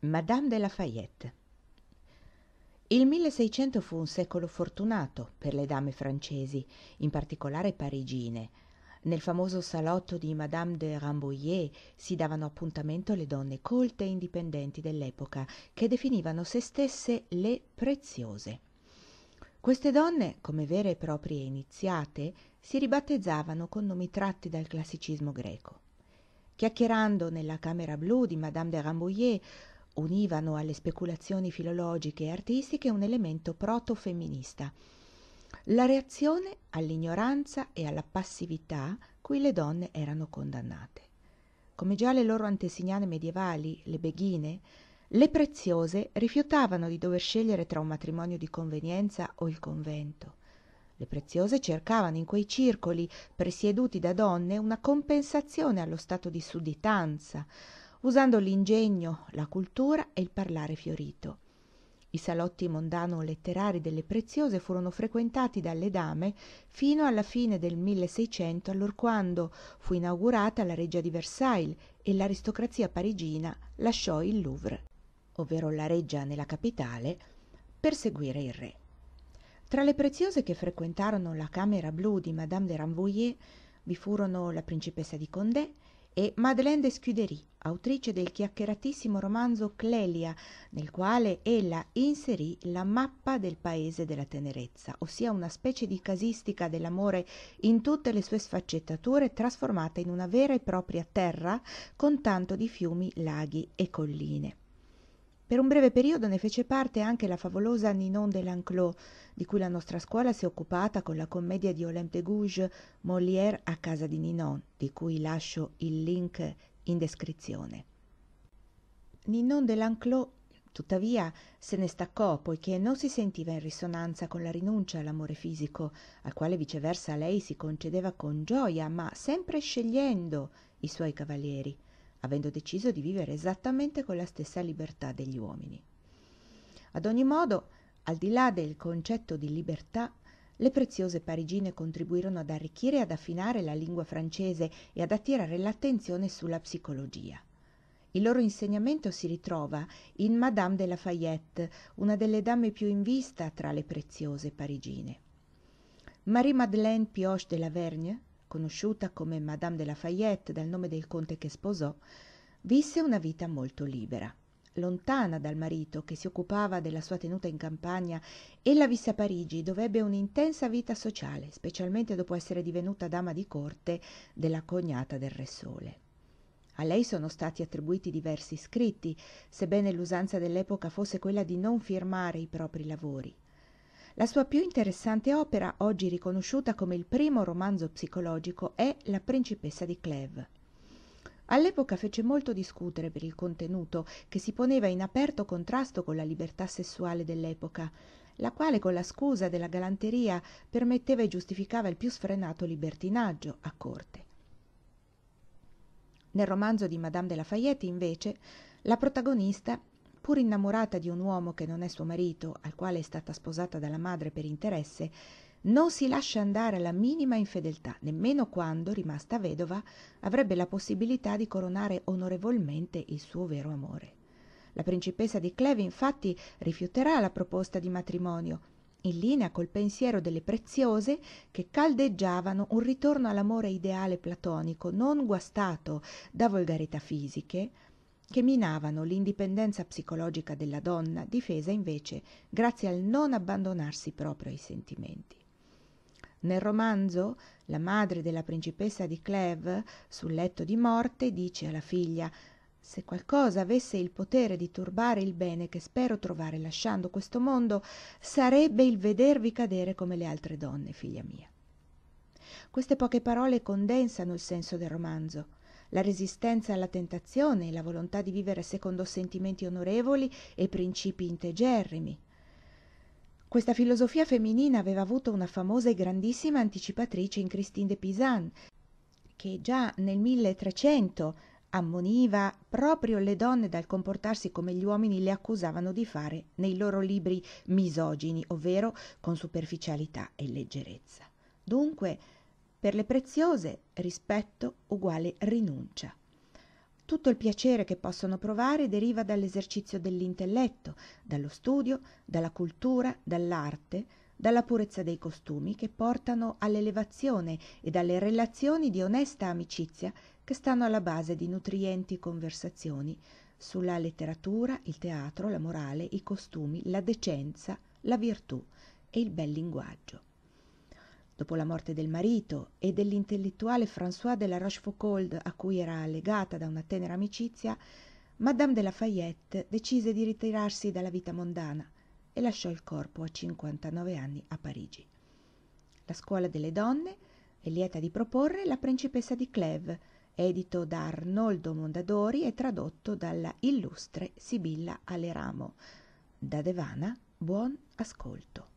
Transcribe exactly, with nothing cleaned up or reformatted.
Madame de Lafayette. Il milleseicento fu un secolo fortunato per le dame francesi, in particolare parigine. Nel famoso salotto di Madame de Rambouillet si davano appuntamento le donne colte e indipendenti dell'epoca, che definivano se stesse le preziose. Queste donne, come vere e proprie iniziate, si ribattezzavano con nomi tratti dal classicismo greco. Chiacchierando nella camera blu di Madame de Rambouillet, univano alle speculazioni filologiche e artistiche un elemento proto-femminista, la reazione all'ignoranza e alla passività cui le donne erano condannate. Come già le loro antesignane medievali, le beghine, le preziose rifiutavano di dover scegliere tra un matrimonio di convenienza o il convento. Le preziose cercavano in quei circoli presieduti da donne una compensazione allo stato di sudditanza, usando l'ingegno, la cultura e il parlare fiorito. I salotti mondano-letterari delle preziose furono frequentati dalle dame fino alla fine del milleseicento, allorquando fu inaugurata la Reggia di Versailles e l'aristocrazia parigina lasciò il Louvre, ovvero la Reggia nella capitale, per seguire il re. Tra le preziose che frequentarono la camera blu di Madame de Rambouillet vi furono la principessa di Condé e Madeleine de Scudéry, autrice del chiacchieratissimo romanzo Clélia, nel quale ella inserì la mappa del paese della tenerezza, ossia una specie di casistica dell'amore in tutte le sue sfaccettature, trasformata in una vera e propria terra con tanto di fiumi, laghi e colline. Per un breve periodo ne fece parte anche la favolosa Ninon de l'Enclos, di cui la nostra scuola si è occupata con la commedia di Olympe de Gouges, Molière a casa di Ninon, di cui lascio il link in descrizione. Ninon de l'Enclos, tuttavia, se ne staccò, poiché non si sentiva in risonanza con la rinuncia all'amore fisico, al quale viceversa lei si concedeva con gioia, ma sempre scegliendo i suoi cavalieri, avendo deciso di vivere esattamente con la stessa libertà degli uomini. Ad ogni modo, al di là del concetto di libertà, le preziose parigine contribuirono ad arricchire e ad affinare la lingua francese e ad attirare l'attenzione sulla psicologia. Il loro insegnamento si ritrova in Madame de Lafayette, una delle dame più in vista tra le preziose parigine. Marie-Madeleine Pioche de Lavergne, conosciuta come Madame de Lafayette dal nome del conte che sposò, visse una vita molto libera. Lontana dal marito che si occupava della sua tenuta in campagna, ella visse a Parigi, dove ebbe un'intensa vita sociale, specialmente dopo essere divenuta dama di corte della cognata del Re Sole. A lei sono stati attribuiti diversi scritti, sebbene l'usanza dell'epoca fosse quella di non firmare i propri lavori. La sua più interessante opera, oggi riconosciuta come il primo romanzo psicologico, è La principessa di Clèves. All'epoca fece molto discutere per il contenuto, che si poneva in aperto contrasto con la libertà sessuale dell'epoca, la quale con la scusa della galanteria permetteva e giustificava il più sfrenato libertinaggio a corte. Nel romanzo di Madame de Lafayette, invece, la protagonista, pur innamorata di un uomo che non è suo marito, al quale è stata sposata dalla madre per interesse, non si lascia andare alla minima infedeltà, nemmeno quando, rimasta vedova, avrebbe la possibilità di coronare onorevolmente il suo vero amore. La principessa di Clèves, infatti, rifiuterà la proposta di matrimonio, in linea col pensiero delle preziose che caldeggiavano un ritorno all'amore ideale platonico, non guastato da volgarità fisiche, che minavano l'indipendenza psicologica della donna, difesa invece grazie al non abbandonarsi proprio ai sentimenti. Nel romanzo, la madre della principessa di Clèves, sul letto di morte, dice alla figlia: «Se qualcosa avesse il potere di turbare il bene che spero trovare lasciando questo mondo, sarebbe il vedervi cadere come le altre donne, figlia mia». Queste poche parole condensano il senso del romanzo. La resistenza alla tentazione e la volontà di vivere secondo sentimenti onorevoli e principi integerrimi. Questa filosofia femminina aveva avuto una famosa e grandissima anticipatrice in Christine de Pisan, che già nel milletrecento ammoniva proprio le donne dal comportarsi come gli uomini le accusavano di fare nei loro libri misogini, ovvero con superficialità e leggerezza. Dunque, per le preziose, rispetto uguale rinuncia. Tutto il piacere che possono provare deriva dall'esercizio dell'intelletto, dallo studio, dalla cultura, dall'arte, dalla purezza dei costumi che portano all'elevazione e dalle relazioni di onesta amicizia che stanno alla base di nutrienti conversazioni sulla letteratura, il teatro, la morale, i costumi, la decenza, la virtù e il bel linguaggio. Dopo la morte del marito e dell'intellettuale François de la Rochefoucauld, a cui era legata da una tenera amicizia, Madame de Lafayette decise di ritirarsi dalla vita mondana e lasciò il corpo a cinquantanove anni a Parigi. La scuola delle donne è lieta di proporre La principessa di Clèves, edito da Arnoldo Mondadori e tradotto dalla illustre Sibilla Aleramo. Da Devana, buon ascolto.